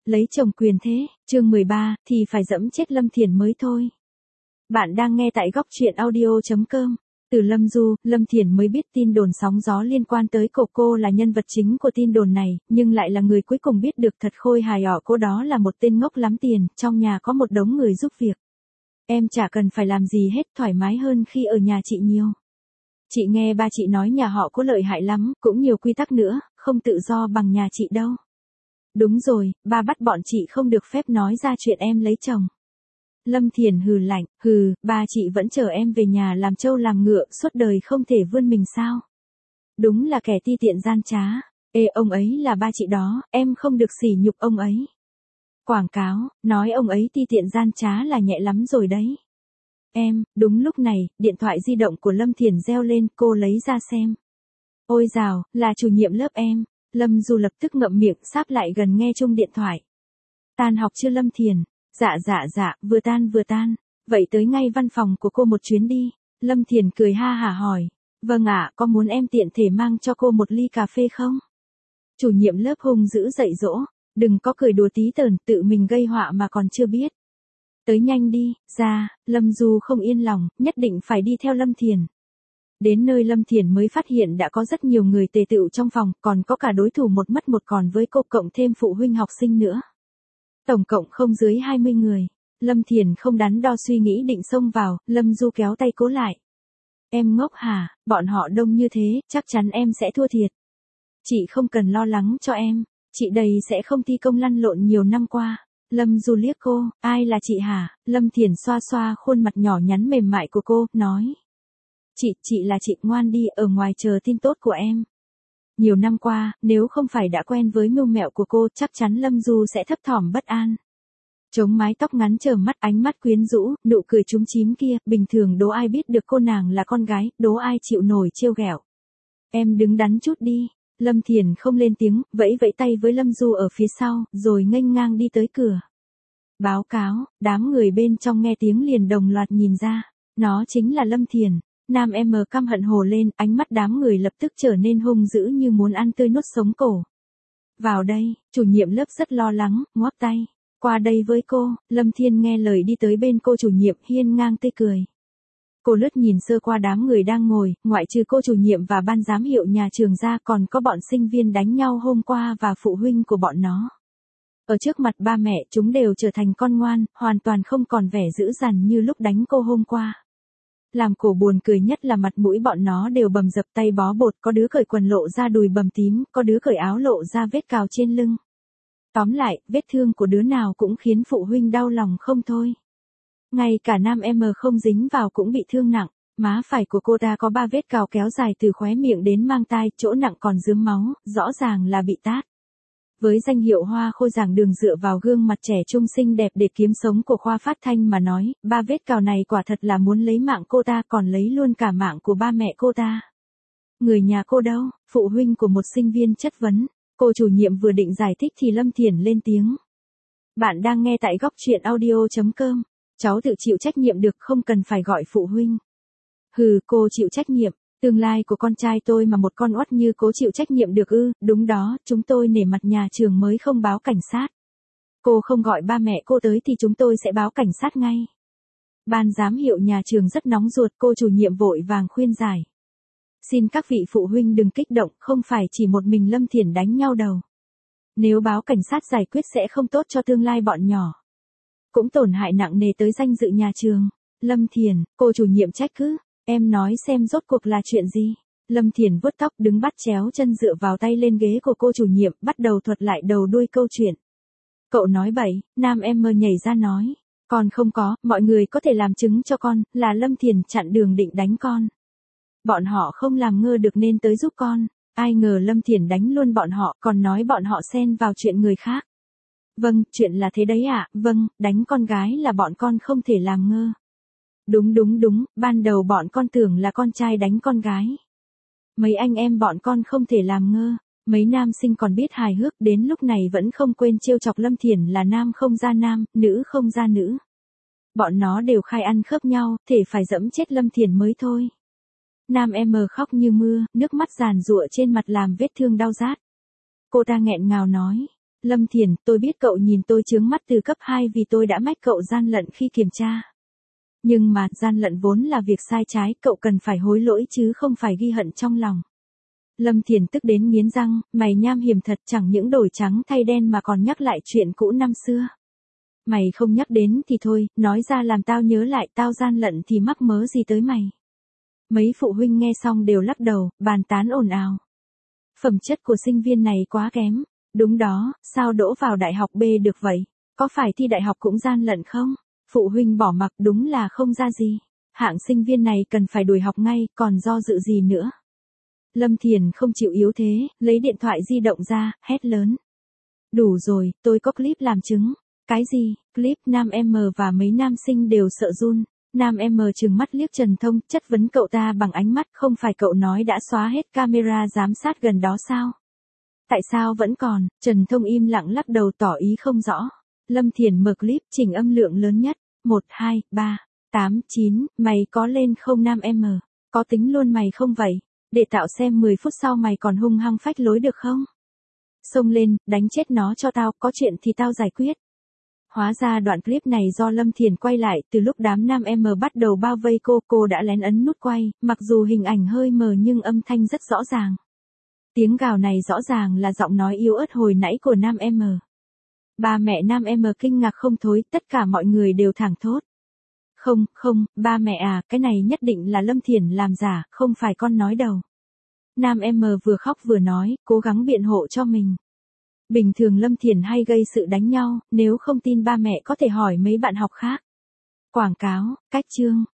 lấy chồng quyền thế, chương 13, thì phải dẫm chết Lâm Thiển mới thôi. Bạn đang nghe tại góc truyện audio.com. Từ Lâm Du, Lâm Thiển mới biết tin đồn sóng gió liên quan tới cô là nhân vật chính của tin đồn này, nhưng lại là người cuối cùng biết được thật khôi hài cô đó là một tên ngốc lắm tiền, trong nhà có một đống người giúp việc. Em chả cần phải làm gì hết, thoải mái hơn khi ở nhà chị nhiều. Chị nghe ba chị nói nhà họ có lợi hại lắm, cũng nhiều quy tắc nữa, không tự do bằng nhà chị đâu. Đúng rồi, ba bắt bọn chị không được phép nói ra chuyện em lấy chồng. Lâm Thiển hừ lạnh, ba chị vẫn chờ em về nhà làm trâu làm ngựa, suốt đời không thể vươn mình sao? Đúng là kẻ ti tiện gian trá. Ê, ông ấy là ba chị đó, em không được sỉ nhục ông ấy. Quảng cáo, nói ông ấy ti tiện gian trá là nhẹ lắm rồi đấy. Đúng lúc này, điện thoại di động của Lâm Thiển reo lên, cô lấy ra xem. Ôi dào, là chủ nhiệm lớp em. Lâm Du lập tức ngậm miệng sáp lại gần nghe chung điện thoại. Tan học chưa Lâm Thiển? Dạ, vừa tan. Vậy tới ngay văn phòng của cô một chuyến đi. Lâm Thiển cười ha hả hỏi. Vâng ạ, có muốn em tiện thể mang cho cô một ly cà phê không? Chủ nhiệm lớp hung dữ dạy dỗ. Đừng có cười đùa tí tởn, tự mình gây họa mà còn chưa biết. Tới nhanh đi, ra, Lâm Du không yên lòng, nhất định phải đi theo Lâm Thiển. Đến nơi Lâm Thiển mới phát hiện đã có rất nhiều người tề tựu trong phòng, còn có cả đối thủ một mất một còn với cô cộng thêm phụ huynh học sinh nữa. Tổng cộng không dưới 20 người. Lâm Thiển không đắn đo suy nghĩ định xông vào, Lâm Du kéo tay cố lại. Em ngốc hả, bọn họ đông như thế, chắc chắn em sẽ thua thiệt. Chị không cần lo lắng cho em, chị đây sẽ không thi công lăn lộn nhiều năm qua. Lâm Du liếc cô, ai là chị hả? Lâm Thiển xoa xoa khuôn mặt nhỏ nhắn mềm mại của cô, nói. Chị là chị, ngoan đi, ở ngoài chờ tin tốt của em. Nhiều năm qua, nếu không phải đã quen với mưu mẹo của cô, chắc chắn Lâm Du sẽ thấp thỏm bất an. Chống mái tóc ngắn trờ mắt, ánh mắt quyến rũ, nụ cười chúm chím kia, bình thường đố ai biết được cô nàng là con gái, đố ai chịu nổi trêu ghẹo. Em đứng đắn chút đi. Lâm Thiển không lên tiếng, vẫy tay với Lâm Du ở phía sau, rồi nghênh ngang đi tới cửa. Báo cáo, đám người bên trong nghe tiếng liền đồng loạt nhìn ra. Nó chính là Lâm Thiển. Nam em căm hận hồ lên, ánh mắt đám người lập tức trở nên hung dữ như muốn ăn tươi nuốt sống cổ. Vào đây, chủ nhiệm lớp rất lo lắng, ngoắc tay. Qua đây với cô. Lâm Thiển nghe lời đi tới bên cô chủ nhiệm, hiên ngang tươi cười. Cô lướt nhìn sơ qua đám người đang ngồi, ngoại trừ cô chủ nhiệm và ban giám hiệu nhà trường ra còn có bọn sinh viên đánh nhau hôm qua và phụ huynh của bọn nó. Ở trước mặt ba mẹ chúng đều trở thành con ngoan, hoàn toàn không còn vẻ dữ dằn như lúc đánh cô hôm qua. Làm cổ buồn cười nhất là mặt mũi bọn nó đều bầm dập tay bó bột, có đứa cởi quần lộ ra đùi bầm tím, có đứa cởi áo lộ ra vết cào trên lưng. Tóm lại, vết thương của đứa nào cũng khiến phụ huynh đau lòng không thôi. Ngay cả nam em không dính vào cũng bị thương nặng, má phải của cô ta có 3 vết cào kéo dài từ khóe miệng đến mang tai, chỗ nặng còn rướm máu, rõ ràng là bị tát. Với danh hiệu hoa khôi giảng đường dựa vào gương mặt trẻ trung xinh đẹp để kiếm sống của khoa phát thanh mà nói, 3 vết cào này quả thật là muốn lấy mạng cô ta còn lấy luôn cả mạng của ba mẹ cô ta. Người nhà cô đâu? Phụ huynh của một sinh viên chất vấn. Cô chủ nhiệm vừa định giải thích thì Lâm Thiển lên tiếng. Bạn đang nghe tại góc truyện audio.com. Cháu tự chịu trách nhiệm được, không cần phải gọi phụ huynh. Cô chịu trách nhiệm. Tương lai của con trai tôi mà một con oắt như cô chịu trách nhiệm được ư? Đúng đó, chúng tôi nể mặt nhà trường mới không báo cảnh sát. Cô không gọi ba mẹ cô tới thì chúng tôi sẽ báo cảnh sát ngay. Ban giám hiệu nhà trường rất nóng ruột, cô chủ nhiệm vội vàng khuyên giải. Xin các vị phụ huynh đừng kích động, không phải chỉ một mình Lâm Thiển đánh nhau đầu. Nếu báo cảnh sát giải quyết sẽ không tốt cho tương lai bọn nhỏ. Cũng tổn hại nặng nề tới danh dự nhà trường. Lâm Thiển, cô chủ nhiệm trách cứ. Em nói xem rốt cuộc là chuyện gì. Lâm Thiển vuốt tóc đứng bắt chéo chân dựa vào tay lên ghế của cô chủ nhiệm, bắt đầu thuật lại đầu đuôi câu chuyện. Cậu nói bậy, nam em nhảy ra nói. Con không có, mọi người có thể làm chứng cho con, là Lâm Thiển chặn đường định đánh con. Bọn họ không làm ngơ được nên tới giúp con. Ai ngờ Lâm Thiển đánh luôn bọn họ, còn nói bọn họ xen vào chuyện người khác. Vâng, chuyện là thế đấy ạ, vâng, đánh con gái là bọn con không thể làm ngơ. Đúng, ban đầu bọn con tưởng là con trai đánh con gái. Mấy anh em bọn con không thể làm ngơ, mấy nam sinh còn biết hài hước đến lúc này vẫn không quên trêu chọc Lâm Thiển là nam không ra nam, nữ không ra nữ. Bọn nó đều khai ăn khớp nhau, thể phải dẫm chết Lâm Thiển mới thôi. Nam em khóc như mưa, nước mắt giàn giụa trên mặt làm vết thương đau rát. Cô ta nghẹn ngào nói, Lâm Thiển, tôi biết cậu nhìn tôi chướng mắt từ cấp 2 vì tôi đã mách cậu gian lận khi kiểm tra. Nhưng mà, gian lận vốn là việc sai trái, cậu cần phải hối lỗi chứ không phải ghi hận trong lòng. Lâm Thiển tức đến nghiến răng, mày nham hiểm thật, chẳng những đổi trắng thay đen mà còn nhắc lại chuyện cũ năm xưa. Mày không nhắc đến thì thôi, nói ra làm tao nhớ lại, tao gian lận thì mắc mớ gì tới mày. Mấy phụ huynh nghe xong đều lắc đầu, bàn tán ồn ào. Phẩm chất của sinh viên này quá kém. Đúng đó, sao đỗ vào đại học B được vậy? Có phải thi đại học cũng gian lận không? Phụ huynh bỏ mặc, đúng là không ra gì. Hạng sinh viên này cần phải đuổi học ngay, còn do dự gì nữa. Lâm Thiển không chịu yếu thế, lấy điện thoại di động ra, hét lớn. Đủ rồi, tôi có clip làm chứng. Cái gì? Clip nam M và mấy nam sinh đều sợ run. Nam M trừng mắt liếc Trần Thông, chất vấn cậu ta bằng ánh mắt, không phải cậu nói đã xóa hết camera giám sát gần đó sao? Tại sao vẫn còn? Trần Thông im lặng lắc đầu tỏ ý không rõ. Lâm Thiển mở clip, chỉnh âm lượng lớn nhất. 1, 2, 3, 8, 9, mày có lên không Nam M? Có tính luôn mày không vậy? Để tạo xem 10 phút sau mày còn hung hăng phách lối được không? Xông lên, đánh chết nó cho tao, có chuyện thì tao giải quyết. Hóa ra đoạn clip này do Lâm Thiển quay lại, từ lúc đám nam M bắt đầu bao vây cô đã lén ấn nút quay, mặc dù hình ảnh hơi mờ nhưng âm thanh rất rõ ràng. Tiếng gào này rõ ràng là giọng nói yếu ớt hồi nãy của nam M. Ba mẹ nam M kinh ngạc không thôi, tất cả mọi người đều thảng thốt. Không, ba mẹ à, cái này nhất định là Lâm Thiển làm giả, không phải con nói đâu. Nam M vừa khóc vừa nói, cố gắng biện hộ cho mình. Bình thường Lâm Thiển hay gây sự đánh nhau, nếu không tin ba mẹ có thể hỏi mấy bạn học khác. Quảng cáo, cách chương.